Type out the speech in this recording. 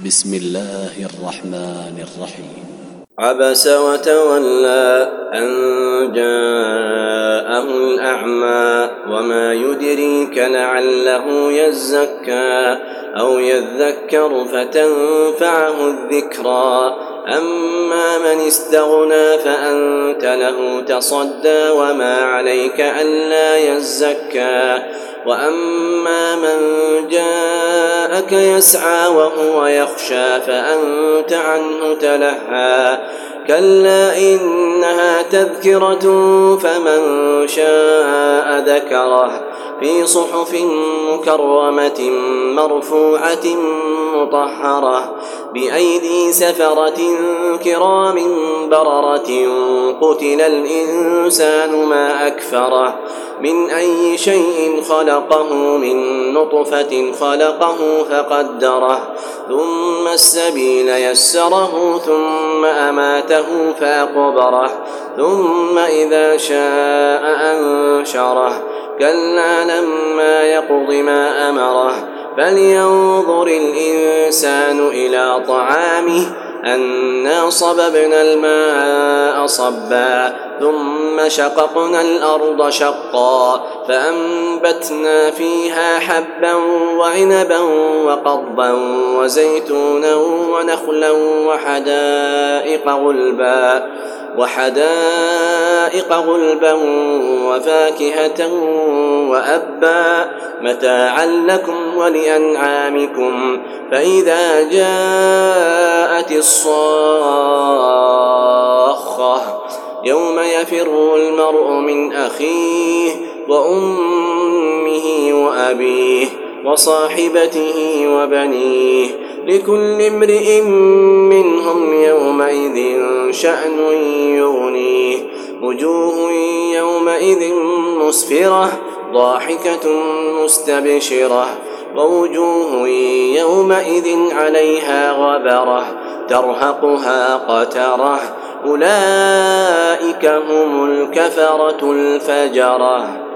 بسم الله الرحمن الرحيم. عبس وتولى أن جاءه الأعمى وما يدريك لعله يزكى أو يذكر فتنفعه الذكرى أما من استغنى فأنت له تصدى وما عليك ألا يزكى وأما من جاءك يسعى وهو يخشى فأنت عنه تلهى كلا إنها تذكرة فمن شاء ذكره في صحف مكرمة مرفوعة مطهرة بأيدي سفرة كرام بررة قتل الإنسان ما أكفره من أي شيء خلقه من نطفة خلقه فقدره ثم السبيل يسره ثم أماته فأقبره ثم إذا شاء أنشره كلا لما يقض ما أمره فلينظر الإنسان إلى طعامه أنا صببنا الماء صبا ثم شققنا الأرض شقا فأنبتنا فيها حبا وعنبا وقضبا وزيتونا ونخلا وحدائق غلبا وفاكهة وأبا متاعا لكم ولأنعامكم فإذا جاءت الصاخة يوم يفر المرء من أخيه وأمه وأبيه وصاحبته وبنيه لكل امرئ منهم يومئذ شأن يغنيه وجوه يومئذ مسفرة ضاحكة مستبشرة ووجوه يومئذ عليها غبرة ترهقها قترة أولئك هم الكفرة الفجرة.